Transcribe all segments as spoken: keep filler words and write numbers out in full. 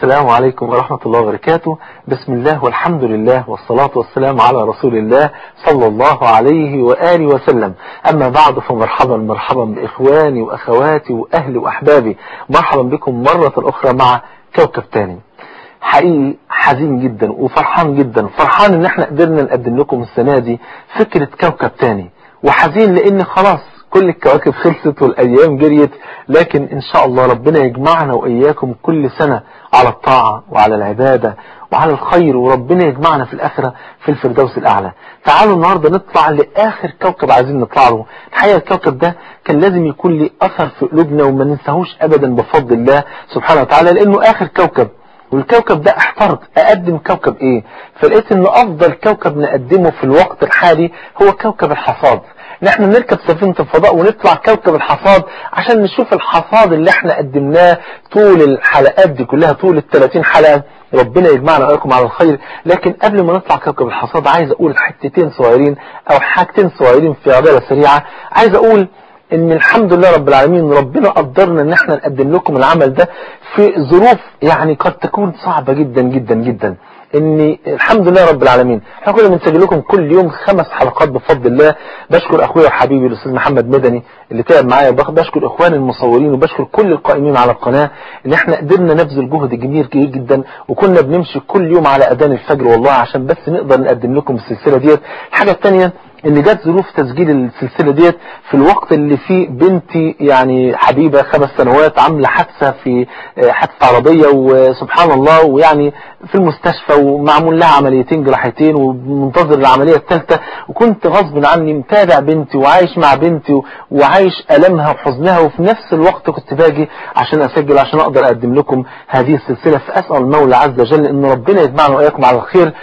السلام عليكم ورحمة الله وبركاته. بسم الله والحمد لله والصلاة والسلام على رسول الله صلى الله عليه وآله وسلم. أما بعد فمرحبا مرحبا بإخواني وأخواتي وأهلي وأحبابي، مرحبا بكم مرة أخرى مع كوكب تاني. حقيقي حزين جدا وفرحان جدا، فرحان ان احنا قدرنا نقدم لكم السنة دي فكرة كوكب تاني، وحزين لان خلاص كل الكواكب خلصت والأيام جريت، لكن إن شاء الله ربنا يجمعنا وإياكم كل سنة على الطاعة وعلى العبادة وعلى الخير، وربنا يجمعنا في الآخرة في الفردوس الأعلى. تعالوا النهاردة نطلع لآخر كوكب عايزين نطلع له. الحقيقة الكوكب ده كان لازم يكون له أثر في قلوبنا وما ننساهوش أبدا بفضل الله سبحانه وتعالى، لأنه آخر كوكب. والكوكب ده احترت اقدم كوكب ايه، فلقيت ان افضل كوكب نقدمه في الوقت الحالي هو كوكب الحصاد. نحن نركب سفينة الفضاء ونطلع كوكب الحصاد عشان نشوف الحصاد اللي احنا قدمناه طول الحلقات دي كلها، طول الثلاثين حلقة. ربنا يجمعنا وإياكم على الخير. لكن قبل ما نطلع كوكب الحصاد عايز اقول حتتين صغيرين او حاجتين صغيرين في عبارة سريعة. عايز اقول ان الحمد لله رب العالمين ربنا قدرنا ان احنا نقدم لكم العمل ده في ظروف يعني قد تكون صعبة جدا جدا جدا. ان الحمد لله رب العالمين احنا كنا بنسجل لكم كل يوم خمس حلقات بفضل الله. بشكر اخويا وحبيبي الاستاذ محمد مدني اللي تعب معايا، بشكر اخواني المصورين، وبشكر كل القائمين على القناة ان احنا قدرنا نبذل جهد كبير جدا، وكنا بنمشي كل يوم على اذان الفجر والله عشان بس نقدر نقدم لكم السلسلة ديت. الحاجة الثانية ان جت ظروف تسجيل السلسلة ديت في الوقت اللي فيه بنتي يعني حبيبة خمس سنوات عاملة حادثة في حادثة عربية، وسبحان الله ويعني في المستشفى ومعمول لها عمليتين جراحتين ومنتظر العملية الثالثة، وكنت غصب عني متابع بنتي وعايش مع بنتي وعايش ألمها وحزنها، وفي نفس الوقت كنت باجي عشان أسجل عشان أقدر أقدم لكم هذه السلسلة. فأسأل المولى عز وجل إن ربنا يجمعنا وإياكم على الخير،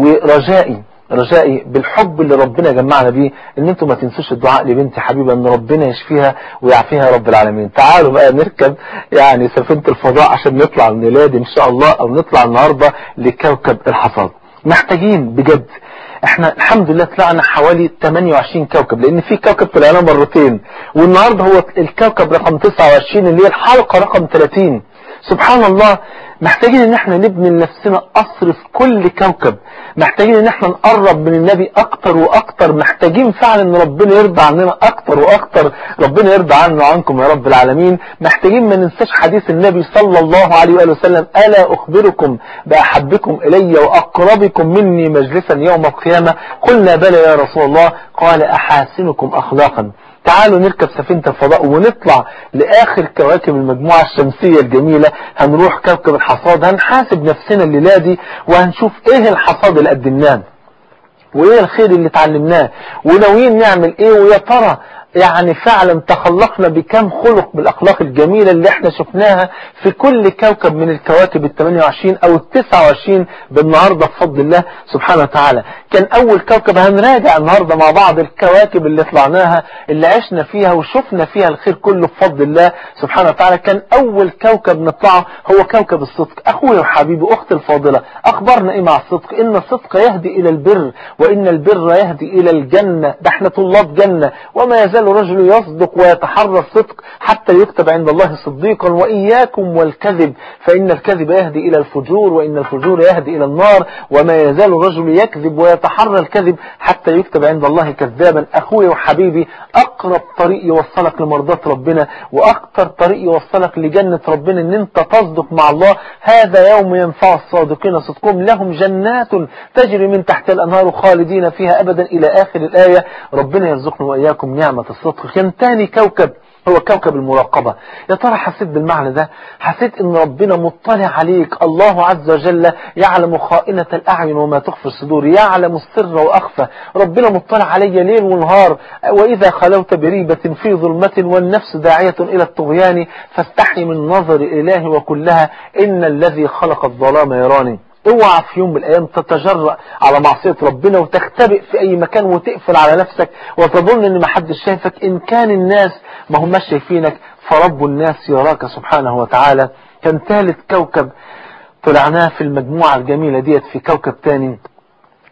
ورجائي رجائي بالحب اللي ربنا جمعنا بيه ان انتم ما تنسوش الدعاء لبنتي حبيبة ان ربنا يشفيها ويعافيها يا رب العالمين. تعالوا بقى نركب يعني سفينة الفضاء عشان نطلع الميلاد ان شاء الله، او نطلع النهاردة لكوكب الحصاد. محتاجين بجد، احنا الحمد لله طلعنا حوالي ثمانية وعشرين كوكب، لان في كوكب طلعنا مرتين، والنهاردة هو الكوكب رقم تسعة وعشرين اللي هي الحلقة رقم ثلاثين. سبحان الله. محتاجين ان احنا نبني لنفسنا قصر في كل كوكب، محتاجين ان احنا نقرب من النبي اكتر واكتر، محتاجين فعلا ان ربنا يرضى عننا اكتر واكتر، ربنا يرضى عنا وعنكم يا رب العالمين. محتاجين ما ننساش حديث النبي صلى الله عليه وآله وسلم: ألا أخبركم بأحبكم إلي وأقربكم مني مجلسا يوم القيامة؟ قلنا بلى يا رسول الله، قال: أحاسنكم أخلاقا. تعالوا نركب سفينة الفضاء ونطلع لآخر كواكب المجموعة الشمسية الجميلة. هنروح كوكب الحصاد، هنحاسب نفسنا الليلة دي وهنشوف ايه الحصاد اللي قدمناه وايه الخير اللي اتعلمناه وناويين نعمل ايه، ويا ترى يعني فعلا تخلقنا بكم خلق بالاخلاق الجميلة اللي احنا شفناها في كل كوكب من الكواكب الثمانية وعشرين او التسعة وعشرين بالنهاردة بفضل الله سبحانه وتعالى. كان اول كوكب هنراجع النهاردة مع بعض الكواكب اللي طلعناها اللي عشنا فيها وشفنا فيها الخير كله بفضل الله سبحانه وتعالى. كان اول كوكب نطلعه هو كوكب الصدق. اخويا وحبيبي اختي الفاضلة، اخبرنا ايه مع الصدق؟ ان الصدق يهدي الى البر، وان البر يهدي الى الجنة. ده احنا طلاب جنة. وما يزال الرجل يصدق ويتحرى الصدق حتى يكتب عند الله صديقا. وإياكم والكذب فإن الكذب يهدي إلى الفجور، وإن الفجور يهدي إلى النار. وما يزال الرجل يكذب ويتحرى الكذب حتى يكتب عند الله كذابا. أخوي وحبيبي، أقرب طريق يوصلك لمرضاة ربنا وأكثر طريق يوصلك لجنة ربنا إن أنت تصدق مع الله. هذا يوم ينفع الصادقين صدقهم، لهم جنات تجري من تحت الأنهار خالدين فيها أبدا إلى آخر الآية. ربنا يرزقنا وإياكم نعمة الصدق. كان تاني كوكب هو كوكب المراقبة. يا ترى حسيت بالمعنى ده؟ حسيت ان ربنا مطلع عليك، الله عز وجل يعلم خائنة الأعين وما تخفي الصدور، يعلم السر وأخفى. ربنا مطلع علي ليل ونهار. وإذا خلوت بريبة في ظلمة والنفس داعية إلى الطغيان فاستحي من نظر إله وكلها إن الذي خلق الظلام يراني. اوعى في يوم من الايام تتجرأ على معصية ربنا وتختبئ في اي مكان وتقفل على نفسك وتظن ان محدش شايفك. ان كان الناس ما هم شايفينك فرب الناس يراك سبحانه وتعالى. كان ثالث كوكب طلعناه في المجموعة الجميلة ديت في كوكب تاني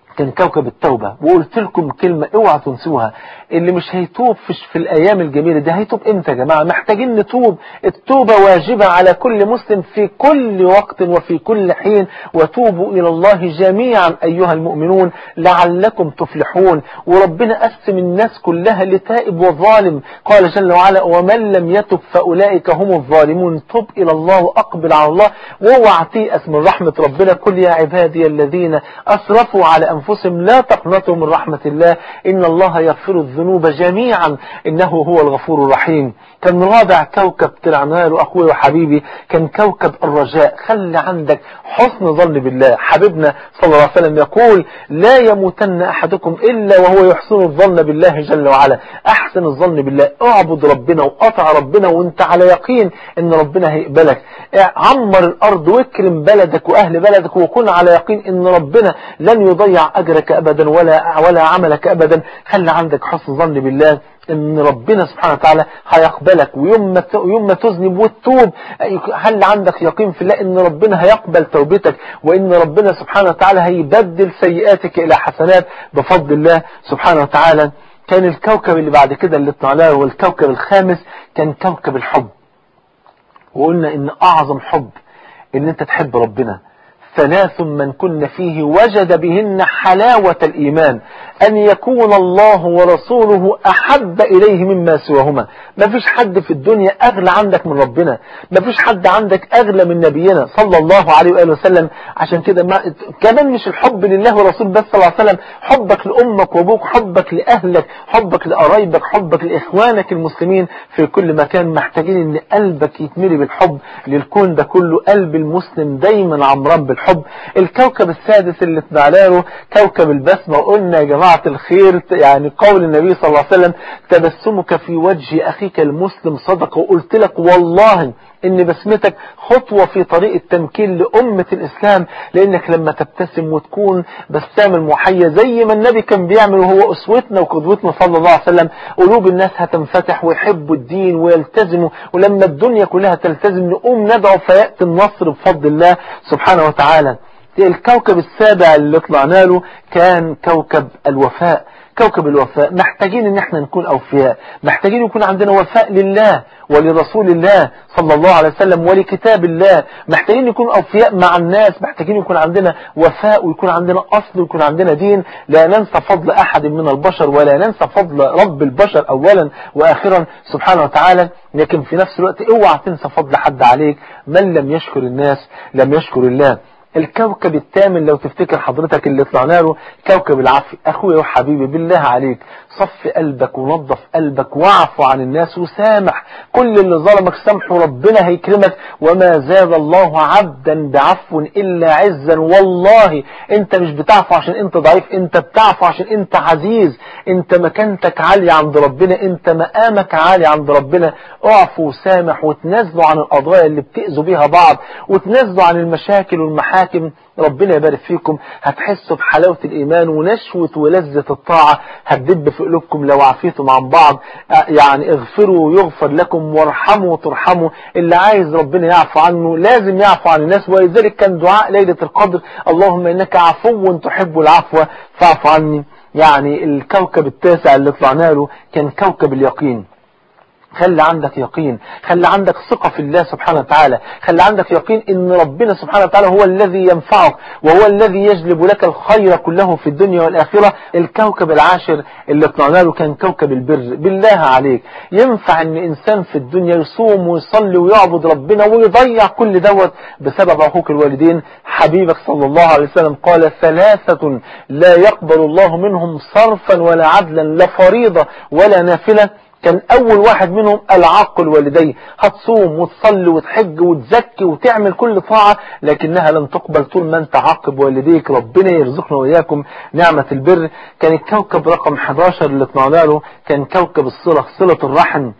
كان كوكب التوبة. وقلت لكم كلمة اوعى تنسوها، اللي مش هيتوب في, في الأيام الجميلة دي هيتوب امتى يا جماعة؟ محتاجين نتوب. التوبة واجبة على كل مسلم في كل وقت وفي كل حين. وتوبوا إلى الله جميعا أيها المؤمنون لعلكم تفلحون. وربنا قسم الناس كلها لتائب وظالم، قال جل وعلا ومن لم يتب فأولئك هم الظالمون. تب إلى الله وأقبل على الله، واوعى تيأس من رحمة ربنا. قل يا عبادي الذين أسرفوا على أنفسهم لا تقنطوا من رحمة الله إن الله يغفر الذنوب جميعا إنه هو الغفور الرحيم. كان رابع كوكب طلعنا له أخوي وحبيبي كان كوكب الرجاء. خلي عندك حسن ظن بالله. حبيبنا صلى الله عليه وسلم يقول لا يموتن أحدكم إلا وهو يحسن الظن بالله جل وعلا. أحسن الظن بالله، اعبد ربنا وقطع ربنا وانت على يقين ان ربنا هيقبلك. عمر الأرض واكرم بلدك وأهل بلدك وكن على يقين ان ربنا لن يضيع أجرك أبدا ولا ولا عملك أبدا. خلي عندك حسن ظن بالله ان ربنا سبحانه وتعالى هيقبلك. ويوم ما يوم ما تذنب وتتوب هل عندك يقين في الله ان ربنا هيقبل توبتك، وان ربنا سبحانه وتعالى هيبدل سيئاتك الى حسنات بفضل الله سبحانه وتعالى. كان الكوكب اللي بعد كده اللي طلع هو الكوكب الخامس كان كوكب الحب. وقلنا ان اعظم حب ان انت تحب ربنا. ثلاث من كن فيه وجد بهن حلاوة الإيمان أن يكون الله ورسوله أحب إليه مما سواهما. ما فيش حد في الدنيا أغلى عندك من ربنا، ما فيش حد عندك أغلى من نبينا صلى الله عليه وآله وسلم. عشان كده ما... كمان مش الحب لله ورسول بس صلى الله عليه وسلم، حبك لأمك وأبوك، حبك لأهلك، حبك لقرايبك، حبك لإخوانك المسلمين في كل مكان. محتاجين أن قلبك يتملي بالحب للكون ده كله. قلب المسلم دايما عمران بالحب. الكوكب السادس اللي اتبعنا كوكب البسمة. وقلنا يا جماعة الخير يعني قول النبي صلى الله عليه وسلم تبسمك في وجه أخيك المسلم صدقة. وقلت لك والله ان بسمتك خطوة في طريق التمكين لأمة الإسلام، لأنك لما تبتسم وتكون بسام المحية زي ما النبي كان بيعمل وهو أسوتنا وقدوتنا صلى الله عليه وسلم، قلوب الناس هتنفتح ويحبوا الدين ويلتزموا. ولما الدنيا كلها تلتزم نقوم ندعو فيأتي النصر بفضل الله سبحانه وتعالى. الكوكب السابع اللي طلعنا له كان كوكب الوفاء. كوكب الوفاء محتاجين ان احنا نكون اوفياء، محتاجين يكون عندنا وفاء لله ولرسول الله صلى الله عليه وسلم ولكتاب الله. محتاجين نكون اوفياء مع الناس، محتاجين يكون عندنا وفاء ويكون عندنا اصل ويكون عندنا دين. لا ننسى فضل احد من البشر ولا ننسى فضل رب البشر اولا واخرا سبحانه وتعالى، لكن في نفس الوقت اوعى تنسى فضل حد عليك. من لم يشكر الناس لم يشكر الله. الكوكب الثامن لو تفتكر حضرتك اللي طلعنا له كوكب العفو. اخويا وحبيبي بالله عليك صف قلبك ونظف قلبك واعفو عن الناس وسامح كل اللي ظلمك. سامحه ربنا هيكرمك. وما زاد الله عبدا بعفو الا عزا. والله انت مش بتعفو عشان انت ضعيف، انت بتعفو عشان انت عزيز، انت مكانتك عالية عند ربنا، انت مقامك عالي عند ربنا. اعفو وسامح وتنازلوا عن القضايا اللي بتأذوا بيها بعض، وتنازلوا عن المشاكل والمحاكم. ربنا يبارك فيكم. هتحسوا بحلاوة الإيمان ونشوة ولذة الطاعة هتدب في قلوبكم لو عفيتم عن بعض. يعني اغفروا يغفر لكم وارحموا ترحموا. اللي عايز ربنا يعفو عنه لازم يعفو عن الناس. ولذلك كان دعاء ليلة القدر اللهم إنك عفو تحب العفو فاعف عني. يعني الكوكب التاسع اللي طلعنا له كان كوكب اليقين. خلي عندك يقين، خلي عندك ثقة في الله سبحانه وتعالى، خلي عندك يقين ان ربنا سبحانه وتعالى هو الذي ينفعك وهو الذي يجلب لك الخير كله في الدنيا والآخرة. الكوكب العاشر اللي طلعنا له كان كوكب البر. بالله عليك ينفع ان انسان في الدنيا يصوم ويصلي ويعبد ربنا ويضيع كل دوت بسبب عقوق الوالدين؟ حبيبك صلى الله عليه وسلم قال ثلاثة لا يقبل الله منهم صرفا ولا عدلا، لا فريضة ولا نافلة. كان أول واحد منهم العاق الوالدين. هتصوم وتصلي وتحج وتزكي وتعمل كل طاعة لكنها لن تقبل طول ما انت عاقب والديك. ربنا يرزقنا وإياكم نعمة البر. كان الكوكب رقم احد عشر اللي طلعنا له كان كوكب الصلة، صلة الرحم.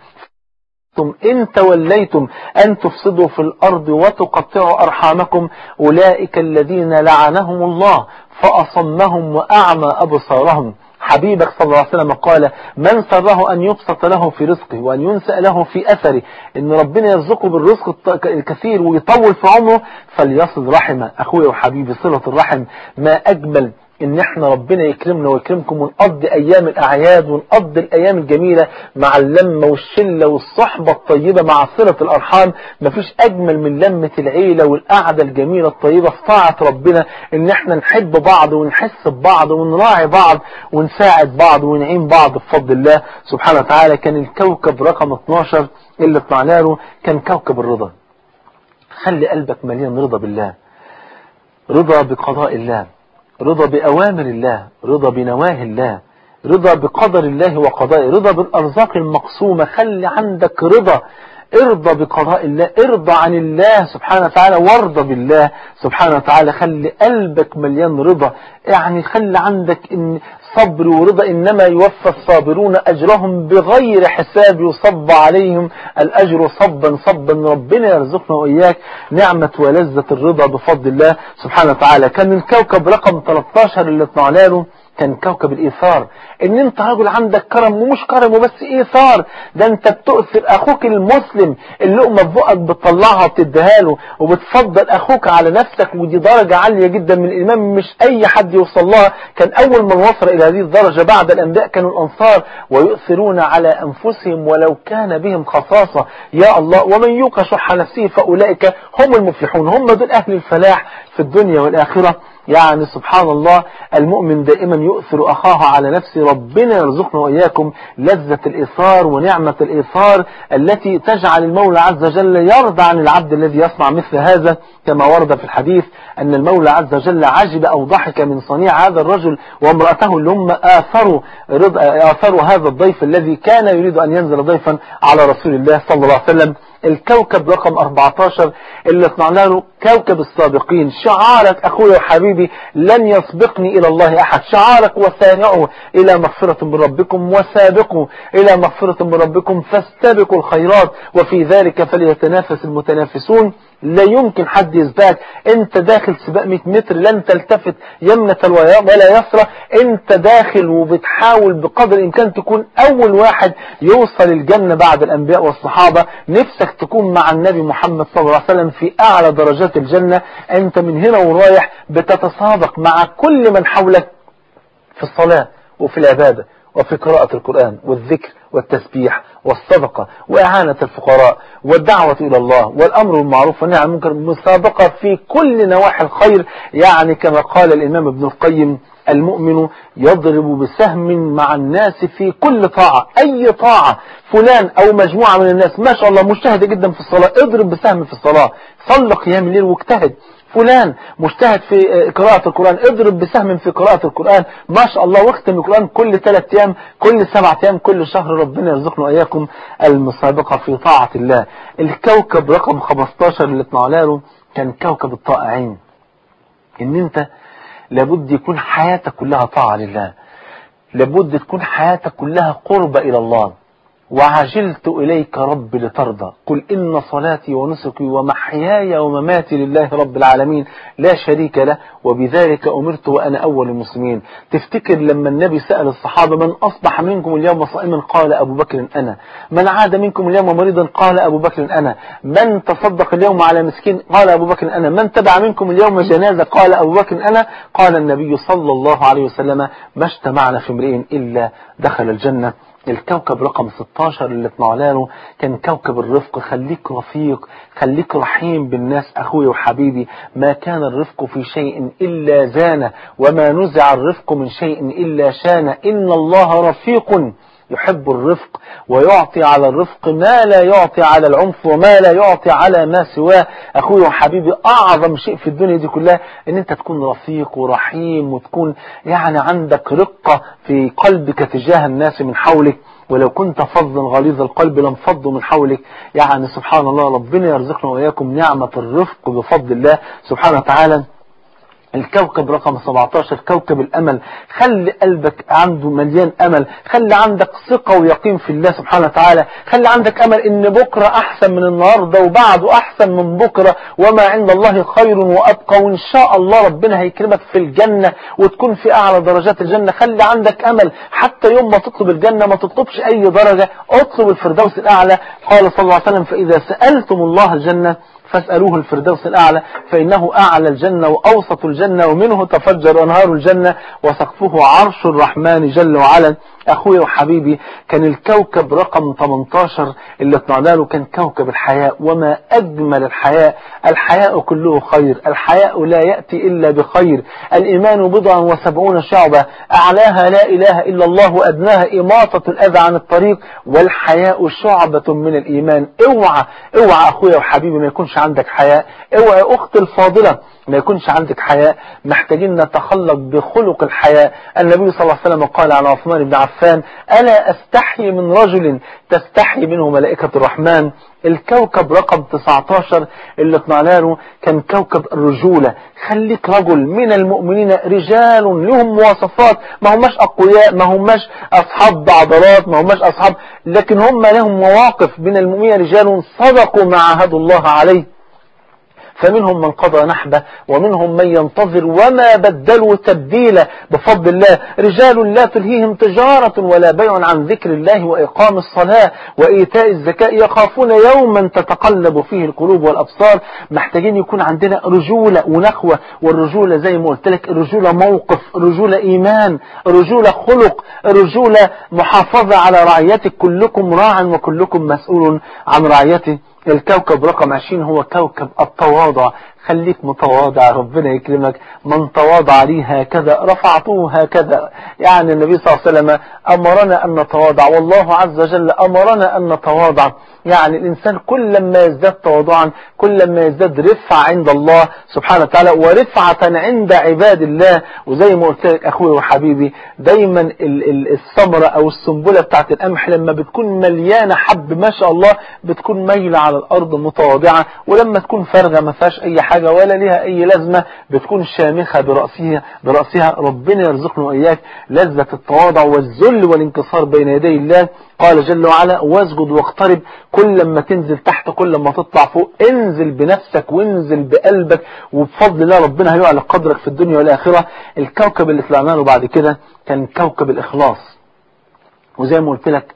إن توليتم أن تفسدوا في الأرض وتقطعوا أرحامكم أولئك الذين لعنهم الله فأصمهم وأعمى أبصارهم. حبيبك صلى الله عليه وسلم قال من سره أن يبسط له في رزقه وأن ينسأ له في أثره، إن ربنا يرزقه بالرزق الكثير ويطول في عمره فليصل رحمه. أخوي وحبيبي صلة الرحم ما أجمل ان احنا ربنا يكرمنا ويكرمكم ونقضي ايام الاعياد ونقضي الايام الجميلة مع اللمة والشلة والصحبة الطيبة مع صلة الارحام. مفيش اجمل من لمة العيلة والقعدة الجميلة الطيبة في طاعة ربنا، ان احنا نحب بعض ونحس ببعض ونراعي بعض ونساعد بعض ونعين بعض بفضل الله سبحانه وتعالى. كان الكوكب رقم اتناشر اللي طلعنا له كان كوكب الرضا. خلي قلبك مليان رضا بالله، رضا بقضاء الله، رضا بأوامر الله، رضا بنواهي الله، رضا بقدر الله وقضائه، رضا بالأرزاق المقسومة. خلي عندك رضا، ارضى بقضاء الله، ارضى عن الله سبحانه وتعالى وارضى بالله سبحانه وتعالى. خلي قلبك مليان رضا، يعني خلي عندك ان صبر ورضا. إنما يوفى الصابرون أجرهم بغير حساب، يصب عليهم الأجر صبا صبا. ربنا يرزقنا وإياك نعمة ولذة الرضا بفضل الله سبحانه وتعالى. كان الكوكب رقم تلتاشر اللي طلعنا له كان كوكب الإيثار. ان انت راجل عندك كرم، ومش كرم وبس إيثار، ده انت بتؤثر اخوك المسلم. اللقمة في بقك بتطلعها وبتديها له، وبتفضل اخوك على نفسك. ودي درجة عالية جدا من الإيمان، مش اي حد يوصل لها. كان اول من وصل الى هذه الدرجة بعد الانبياء كانوا الانصار، ويؤثرون على انفسهم ولو كان بهم خصاصة. يا الله، ومن يوق شح نفسه فاولئك هم المفلحون. هم دول اهل الفلاح في الدنيا والاخرة. يعني سبحان الله، المؤمن دائما يؤثر أخاه على نفسه. ربنا يرزقنا وإياكم لذة الإيثار ونعمة الإيثار التي تجعل المولى عز وجل يرضى عن العبد الذي يصنع مثل هذا، كما ورد في الحديث أن المولى عز وجل عجب أو ضحك من صنيع هذا الرجل وامرأته اللي هم آثروا, آثروا هذا الضيف الذي كان يريد أن ينزل ضيفا على رسول الله صلى الله عليه وسلم. الكوكب رقم أربعتاشر اللي طلعنا له كوكب السابقين. شعارك أخويا وحبيبي لن يسبقني إلى الله أحد. شعارك وسارعوا إلى مغفرة من ربكم وسابقوا إلى مغفرة من ربكم فاستبقوا الخيرات وفي ذلك فليتنافس المتنافسون. لا يمكن حد يسبقك. انت داخل سباق مئة متر لن تلتفت يمنة ولا يسرى. انت داخل وبتحاول بقدر الامكان تكون اول واحد يوصل الجنة بعد الانبياء والصحابة. نفسك تكون مع النبي محمد صلى الله عليه وسلم في اعلى درجات الجنة. انت من هنا ورايح بتتسابق مع كل من حولك في الصلاة وفي العبادة وفي قراءة القرآن والذكر والتسبيح والصدقة وإعانة الفقراء والدعوة إلى الله والأمر بالمعروف والنهي عن المنكر. مسابقة في كل نواحي الخير. يعني كما قال الإمام ابن القيم: المؤمن يضرب بسهم مع الناس في كل طاعة. أي طاعة فلان أو مجموعة من الناس ما شاء الله مجتهدة جدا في الصلاة، اضرب بسهم في الصلاة. صل قيام الليل واجتهد. فلان مجتهد في قراءة القرآن، اضرب بسهم في قراءة القرآن ما شاء الله، واختم القرآن كل ثلاث ايام، كل سبعة ايام، كل شهر. ربنا يرزقنا واياكم المسابقة في طاعة الله. الكوكب رقم خمستاشر اللي طلعنا له كان كوكب الطائعين. ان انت لابد يكون حياتك كلها طاعة لله، لابد تكون حياتك كلها قرب الى الله. وعجلت إليك رب لترضى. قل إن صلاتي ونسكي ومحياي ومماتي لله رب العالمين لا شريك له وبذلك أمرت وأنا أول المسلمين. تفتكر لما النبي سأل الصحابة: من أصبح منكم اليوم صائما؟ قال أبو بكر أنا. من عاد منكم اليوم مريضا؟ قال أبو بكر أنا. من تصدق اليوم على مسكين؟ قال أبو بكر أنا. من تبع منكم اليوم جنازة؟ قال أبو بكر أنا. قال النبي صلى الله عليه وسلم: ما اجتمعنا في امرئ إلا دخل الجنة. الكوكب رقم ستاشر اللي طلعنا له كان كوكب الرفق. خليك رفيق، خليك رحيم بالناس أخوي وحبيبي. ما كان الرفق في شيء إلا زانه، وما نزع الرفق من شيء إلا شانه. إن الله رفيق يحب الرفق ويعطي على الرفق ما لا يعطي على العنف وما لا يعطي على ما سواه. أخوي وحبيبي، أعظم شيء في الدنيا دي كلها إن أنت تكون رفيق ورحيم، وتكون يعني عندك رقة في قلبك تجاه الناس من حولك. ولو كنت فظا غليظ القلب لانفضوا من حولك. يعني سبحان الله، ربنا يرزقنا وإياكم نعمة الرفق بفضل الله سبحانه وتعالى. الكوكب رقم سبعتاشر كوكب الأمل. خلي قلبك عنده مليان أمل، خلي عندك ثقة ويقين في الله سبحانه وتعالى. خلي عندك أمل إن بكرة أحسن من النهاردة وبعده أحسن من بكرة، وما عند الله خير وأبقى. وإن شاء الله ربنا هيكرمك في الجنة وتكون في أعلى درجات الجنة. خلي عندك أمل حتى يوم ما تطلب الجنة ما تطلبش أي درجة، اطلب الفردوس الأعلى. قال صلى الله عليه وسلم: فإذا سألتم الله الجنة فاسألوه الفردوس الأعلى فإنه أعلى الجنة وأوسط الجنة ومنه تفجر أنهار الجنة وسقفه عرش الرحمن جل وعلا. أخوي وحبيبي، كان الكوكب رقم ثمانية عشر اللي طلعنا له كان كوكب الحياء. وما أجمل الحياء، الحياء كله خير، الحياء لا يأتي إلا بخير. الإيمان بضع وسبعون شعبة، أعلاها لا إله إلا الله وأدناها إماطة الأذى عن الطريق، والحياء شعبة من الإيمان. اوعى اوعى أخويا وحبيبي ما يكونش عندك حياء، اوعى أخت الفاضلة ما يكونش عندك حياء. محتاجين نتخلق بخلق الحياء. النبي صلى الله عليه وسلم قال على عثمان بن عفان: ألا أستحي من رجل تستحي منه ملائكة الرحمن. الكوكب رقم تسعة عشر اللي طلعنا له كان كوكب الرجولة. خليك رجل من المؤمنين، رجال لهم مواصفات، ما هماش أقوياء، ما هماش أصحاب عضلات، ما هماش أصحاب، لكن هم لهم مواقف. من المؤمنين رجال صدقوا ما عاهدوا الله عليه، فمنهم من قضى نحبه ومنهم من ينتظر وما بدلوا تبديلا بفضل الله. رجال لا تلهيهم تجارة ولا بيع عن ذكر الله وإقام الصلاة وإيتاء الزكاة يخافون يوما تتقلب فيه القلوب والأبصار. محتاجين يكون عندنا رجولة ونخوة. والرجولة زي ما قلت لك، الرجولة موقف، رجولة إيمان، رجولة خلق، رجولة محافظة على رعيتك. كلكم راع وكلكم مسؤول عن رعيته. الكوكب رقم عشرين هو كوكب التواضع. خليك متواضع، ربنا يكرمك. من تواضع لي هكذا رفعته هكذا. يعني النبي صلى الله عليه وسلم أمرنا أن نتواضع، والله عز وجل أمرنا أن نتواضع. يعني الإنسان كل ما يزداد تواضعا كل ما يزداد رفعة عند الله سبحانه وتعالى ورفعة عند عباد الله. وزي ما قلت لك أخوي وحبيبي، دايما الثمرة أو السنبلة بتاعت القمح لما بتكون مليانة حب ما شاء الله بتكون ميلة على الأرض متواضعة، ولما تكون فارغة ما فيهاش أي حاجة ولا ليها أي لازمة بتكون شامخة برأسها برأسها. ربنا يرزقنا وإياك لذة التواضع والذل والانكسار بين يدي الله. قال جل وعلا: واسجد واقترب. كل ما تنزل تحت كل ما تطلع فوق، انزل بنفسك وانزل بقلبك، وبفضل الله ربنا هيعلى قدرك في الدنيا والآخرة. الكوكب اللي طلعنا له بعد كده كان كوكب الإخلاص. وزي ما قلت لك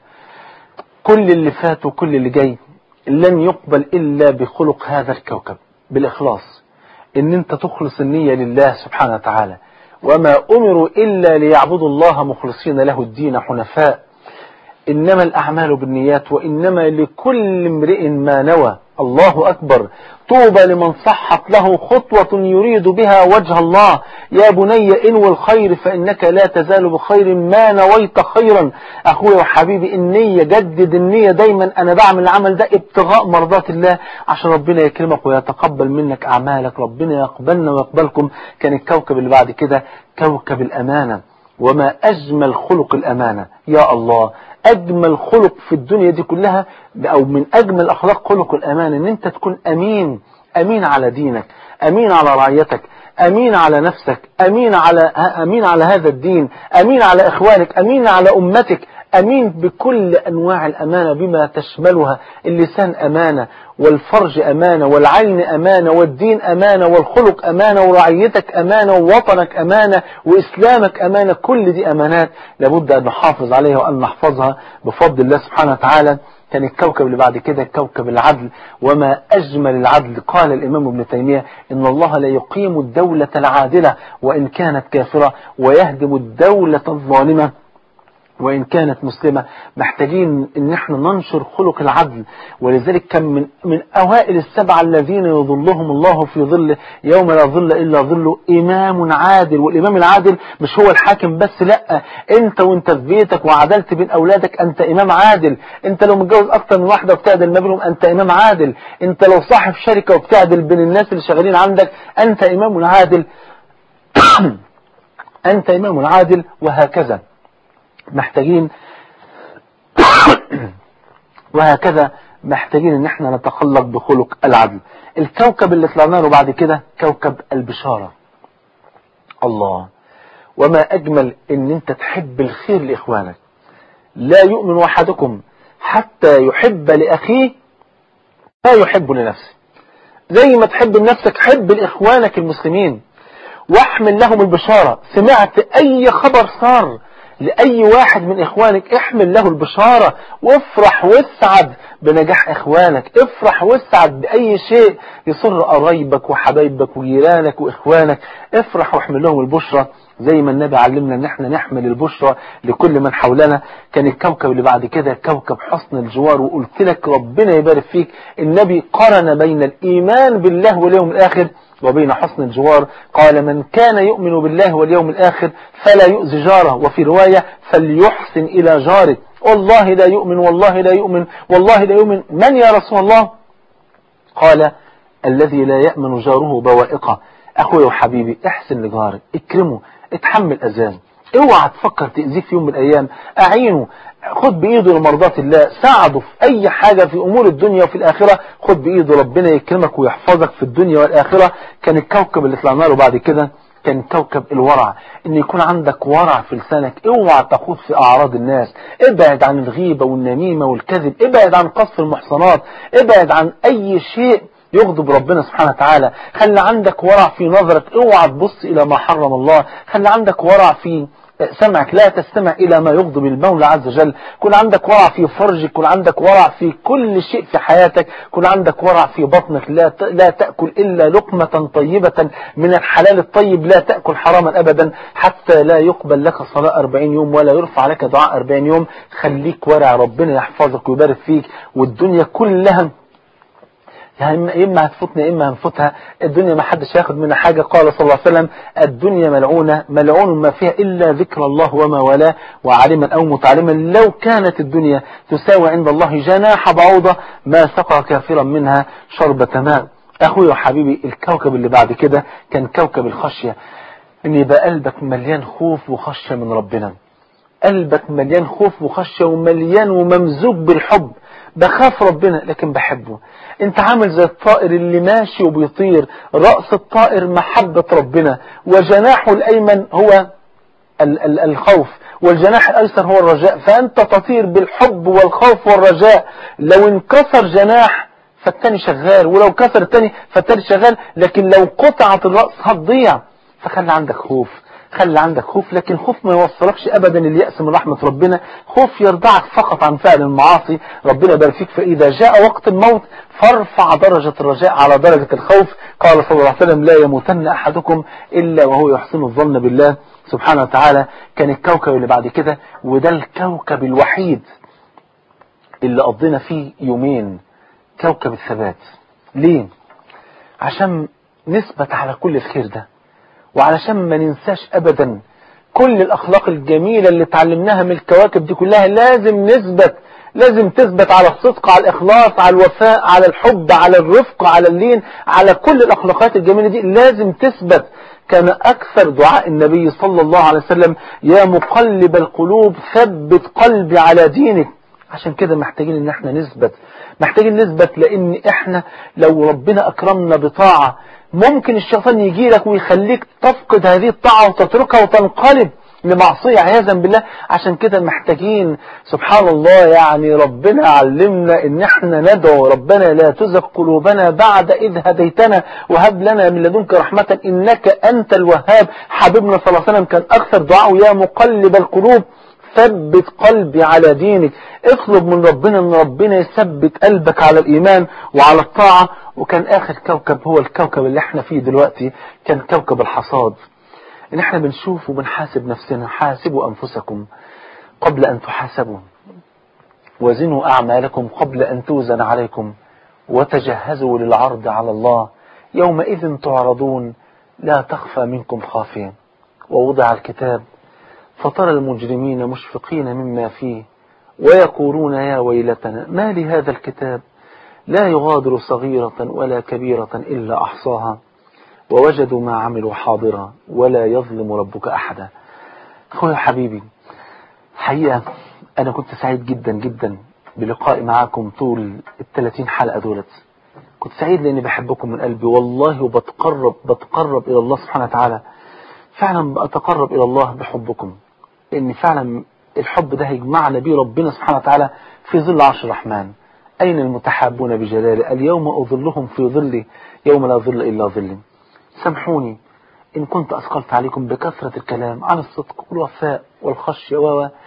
كل اللي فات وكل اللي جاي لن يقبل إلا بخلق هذا الكوكب، بالإخلاص، إن أنت تخلص النية لله سبحانه وتعالى. وما أمروا إلا ليعبدوا الله مخلصين له الدين حنفاء. إنما الأعمال بالنيات وإنما لكل امرئ ما نوى. الله أكبر. طوبى لمن صحت له خطوة يريد بها وجه الله. يا بني انوي الخير فإنك لا تزال بخير ما نويت خيرا. أخوي وحبيبي، النية، جدد النية دايما. أنا بعمل العمل ده ابتغاء مرضات الله عشان ربنا يكرمك ويتقبل منك أعمالك. ربنا يقبلنا ويقبلكم. كان الكوكب اللي بعد كده كوكب الأمانة. وما أجمل خلق الأمانة. يا الله، أجمل خلق في الدنيا دي كلها أو من أجمل أخلاق خلق الأمانة إن أنت تكون أمين. أمين على دينك، أمين على رعيتك، أمين على نفسك، أمين على أمين على هذا الدين، أمين على إخوانك، أمين على أمتك، أمين بكل أنواع الأمانة بما تشملها. اللسان أمانة، والفرج أمانة، والعين أمانة، والدين أمانة، والخلق أمانة، ورعيتك أمانة، ووطنك أمانة، وإسلامك أمانة. كل دي أمانات لابد أن نحافظ عليها وأن نحفظها بفضل الله سبحانه وتعالى. كان الكوكب اللي بعد كده كوكب العدل. وما أجمل العدل. قال الإمام ابن تيمية: إن الله لا يقيم الدولة العادلة وإن كانت كافرة ويهدم الدولة الظالمة وإن كانت مسلمة. محتاجين إن احنا ننشر خلق العدل. ولذلك كان من من أوائل السبعة الذين يظلهم الله في ظله يوم لا ظل إلا ظله إمام عادل. والإمام العادل مش هو الحاكم بس، لا، أنت وأنت في بيتك وعدلت بين أولادك أنت إمام عادل. أنت لو متجوز أكتر من واحدة وبتعدل ما بينهم أنت إمام عادل. أنت لو صاحب شركة وبتعدل بين الناس اللي شغالين عندك أنت إمام عادل. أنت إمام عادل. وهكذا محتاجين وهكذا محتاجين ان احنا نتخلق بخلق العدل. الكوكب اللي طلعنا له بعد كده كوكب البشارة. الله، وما اجمل ان انت تحب الخير لاخوانك. لا يؤمن احدكم حتى يحب لاخيه ما يحب لنفسه. زي ما تحب لنفسك حب لاخوانك المسلمين واحمل لهم البشارة. سمعت اي خبر صار لأي واحد من إخوانك احمل له البشارة وافرح واسعد بنجاح إخوانك، افرح واسعد بأي شيء يسر قرايبك وحبايبك وجيرانك وإخوانك، افرح واحمل لهم البشرى زي ما النبي علمنا ان احنا نحمل البشرى لكل من حولنا. كان الكوكب اللي بعد كده كوكب حسن الجوار، وقلت لك ربنا يبارك فيك النبي قارن بين الإيمان بالله واليوم الآخر وبين حسن الجوار، قال من كان يؤمن بالله واليوم الآخر فلا يؤذي جاره، وفي رواية فليحسن إلى جاره. والله لا يؤمن والله لا يؤمن والله لا يؤمن، من يا رسول الله؟ قال الذي لا يأمن جاره بوائقه. أخوي وحبيبي احسن لجارك، اكرمه، اتحمل أذان، اوعى تفكر تأذيه في يوم من الأيام، أعينه، خد بإيده لمرضات الله، ساعده في أي حاجة في أمور الدنيا وفي الآخرة، خد بإيده، ربنا يكرمك ويحفظك في الدنيا والآخرة. كان الكوكب اللي طلعنا له بعد كده كان كوكب الورع، ان يكون عندك ورع في لسانك، اوعى تخوض في اعراض الناس، ابعد عن الغيبة والنميمة والكذب، ابعد عن قصف المحصنات، ابعد عن اي شيء يغضب ربنا سبحانه وتعالى. خلي عندك ورع في نظرك، اوعى تبص الى ما حرم الله. خلي عندك ورع في سمعك، لا تستمع الى ما يغضب المولى عز وجل. كن عندك ورع في فرجك، كن عندك ورع في كل شيء في حياتك، كن عندك ورع في بطنك، لا لا تأكل الا لقمة طيبة من الحلال الطيب، لا تأكل حراما ابدا، حتى لا يقبل لك صلاة أربعين يوم ولا يرفع لك دعاء أربعين يوم. خليك ورع، ربنا يحفظك ويبارك فيك. والدنيا كلها يعني إما هتفوتنا إما هنفوتها، الدنيا ما حدش هياخد منها حاجة. قال صلى الله عليه وسلم الدنيا ملعونة ملعون ما فيها إلا ذكر الله وما والاه وعالما أو متعلما، لو كانت الدنيا تساوي عند الله جناح بعوضة ما سقى كافرا منها شربة ماء. أخوي وحبيبي الكوكب اللي بعد كده كان كوكب الخشية، إن يبقى قلبك مليان خوف وخشية من ربنا، قلبك مليان خوف وخشية ومليان وممزوج بالحب، بخاف ربنا لكن بحبه. انت عامل زي الطائر اللي ماشي وبيطير، رأس الطائر محبة ربنا، وجناحه الأيمن هو ال ال الخوف، والجناح الأيسر هو الرجاء، فأنت تطير بالحب والخوف والرجاء. لو انكسر جناح فالتاني شغال، ولو كسر التاني فالتاني شغال، لكن لو قطعت الرأس هتضيع. فخلي عندك خوف، خلي عندك خوف، لكن خوف ما يوصلكش ابدا اليأس من رحمة ربنا، خوف يرضعك فقط عن فعل المعاصي. ربنا يبارك فيك. فإذا جاء وقت الموت فارفع درجة الرجاء على درجة الخوف. قال صلى الله عليه وسلم لا يموتن أحدكم إلا وهو يحسن الظن بالله سبحانه وتعالى. كان الكوكب اللي بعد كده، وده الكوكب الوحيد اللي قضينا فيه يومين، كوكب الثبات. ليه؟ عشان نثبت على كل الخير ده، وعلشان ما ننساش ابدا كل الاخلاق الجميلة اللي اتعلمناها من الكواكب دي كلها. لازم نثبت، لازم تثبت على الصدق، على الاخلاص، على الوفاء، على الحب، على الرفق، على اللين، على كل الاخلاقات الجميلة دي لازم تثبت. كان اكثر دعاء النبي صلى الله عليه وسلم يا مقلب القلوب ثبت قلبي على دينك. عشان كده محتاجين ان احنا نثبت، محتاجين نثبت، لان احنا لو ربنا اكرمنا بطاعة ممكن الشيطان يجي لك ويخليك تفقد هذه الطاعة وتتركها وتنقلب لمعصية عياذا بالله. عشان كده محتاجين سبحان الله، يعني ربنا علمنا ان احنا ندعو ربنا لا تزغ قلوبنا بعد اذ هديتنا وهب لنا من لدنك رحمة انك انت الوهاب. حبيبنا صلى الله عليه وسلم كان اكثر دعاءه يا مقلب القلوب ثبت قلبي على دينك. اطلب من ربنا ان ربنا يثبت قلبك على الايمان وعلى الطاعة. وكان اخر كوكب هو الكوكب اللي احنا فيه دلوقتي، كان كوكب الحصاد، ان احنا بنشوف وبنحاسب نفسنا. حاسبوا انفسكم قبل ان تحاسبوا، وزنوا اعمالكم قبل ان توزن عليكم، وتجهزوا للعرض على الله يومئذ تعرضون لا تخفى منكم خافية. ووضع الكتاب فترى المجرمين مشفقين مما فيه ويقولون يا ويلتنا ما لهذا الكتاب لا يغادر صغيرة ولا كبيرة إلا أحصاها ووجدوا ما عملوا حاضرا ولا يظلم ربك أحدا. أخويا حبيبي، حقيقة أنا كنت سعيد جدا جدا بلقائي معاكم طول الثلاثين حلقة دولت. كنت سعيد لأني بحبكم من قلبي والله، وبتقرب بتقرب إلى الله سبحانه وتعالى. فعلا بأتقرب إلى الله بحبكم، لأن فعلا الحب ده هيجمعنا بيه ربنا سبحانه وتعالى في ظل عرش الرحمن. أين المتحابون بجلاله اليوم أظلهم في ظلي يوم لا ظل إلا ظلي. سامحوني إن كنت أثقلت عليكم بكثرة الكلام عن الصدق والوفاء والخشية و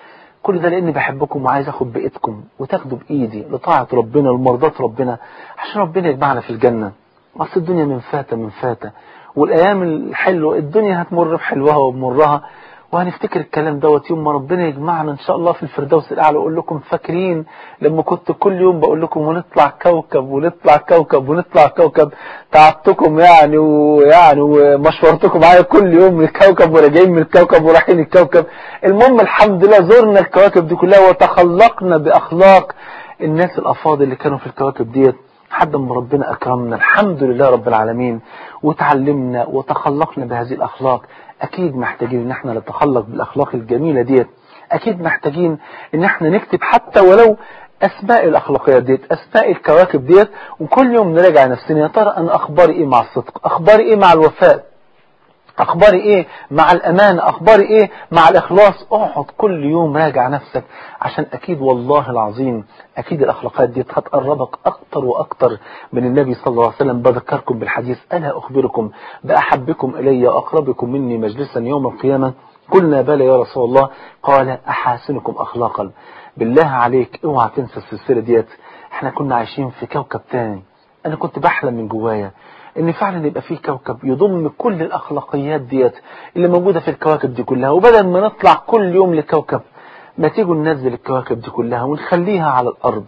كل ده لاني بحبكم وعايز اخد بايدكم وتاخدوا بايدي لطاعة ربنا ولمرضاة ربنا عشان ربنا يجمعنا في الجنة. اصل الدنيا من فاتة من فاتة، والايام الحلوة الدنيا هتمر بحلوها وبمرها، وهنفتكر الكلام دوت يوم ما ربنا يجمعنا ان شاء الله في الفردوس الاعلى. واقول لكم فاكرين لما كنت كل يوم بقول لكم ونطلع كوكب ونطلع كوكب ونطلع كوكب، تعبتكم يعني ويعني ومشورتكم معايا كل يوم من الكوكب وراجعين من الكوكب ورايحين الكوكب. المهم الحمد لله زرنا الكواكب دي كلها وتخلقنا باخلاق الناس الافاضل اللي كانوا في الكواكب ديت لحد ما ربنا اكرمنا الحمد لله رب العالمين، وتعلمنا وتخلقنا بهذه الاخلاق. اكيد محتاجين ان احنا نتخلق بالاخلاق الجميلة ديت، اكيد محتاجين ان احنا نكتب حتى ولو اسماء الاخلاقيات ديت، اسماء الكواكب ديت، وكل يوم نراجع نفسنا يا ترى انا اخباري ايه مع الصدق، اخباري ايه مع الوفاء، اخباري ايه مع الامانة، اخباري ايه مع الاخلاص. اقعد كل يوم راجع نفسك، عشان اكيد والله العظيم اكيد الاخلاقات دي هتقربك اكتر واكتر من النبي صلى الله عليه وسلم. بذكركم بالحديث الا اخبركم باحبكم الي واقربكم مني مجلسا يوم القيامة. قلنا بلى يا رسول الله، قال احاسنكم اخلاقا. بالله عليك اوعى تنسى السلسلة ديت، احنا كنا عايشين في كوكب تاني. انا كنت بحلم من جوايا ان فعلا يبقى فيه كوكب يضم كل الاخلاقيات ديت اللي موجودة في الكواكب دي كلها، وبدل ما نطلع كل يوم لكوكب ما تيجوا ننزل الكواكب دي كلها ونخليها على الارض،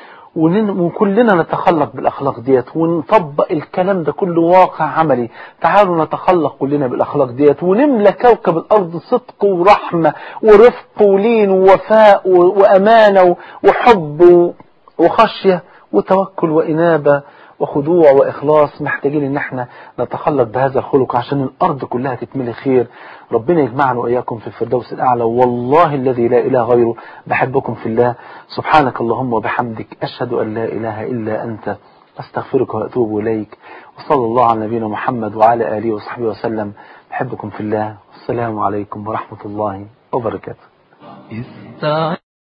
وكلنا نتخلق بالاخلاق ديت ونطبق الكلام ده كله واقع عملي. تعالوا نتخلق كلنا بالاخلاق ديت ونملى كوكب الارض صدق ورحمة ورفق ولين ووفاء وامانة وحب وخشية وتوكل وانابة وخضوع وإخلاص. محتاجين ان احنا نتخلق بهذا الخلق عشان الأرض كلها تتملي خير. ربنا يجمعنا وإياكم في الفردوس الأعلى، والله الذي لا إله غيره. بحبكم في الله. سبحانك اللهم وبحمدك، أشهد أن لا إله إلا أنت، أستغفرك وأتوب إليك. وصلى الله على نبينا محمد وعلى آله وصحبه وسلم. بحبكم في الله. والسلام عليكم ورحمة الله وبركاته.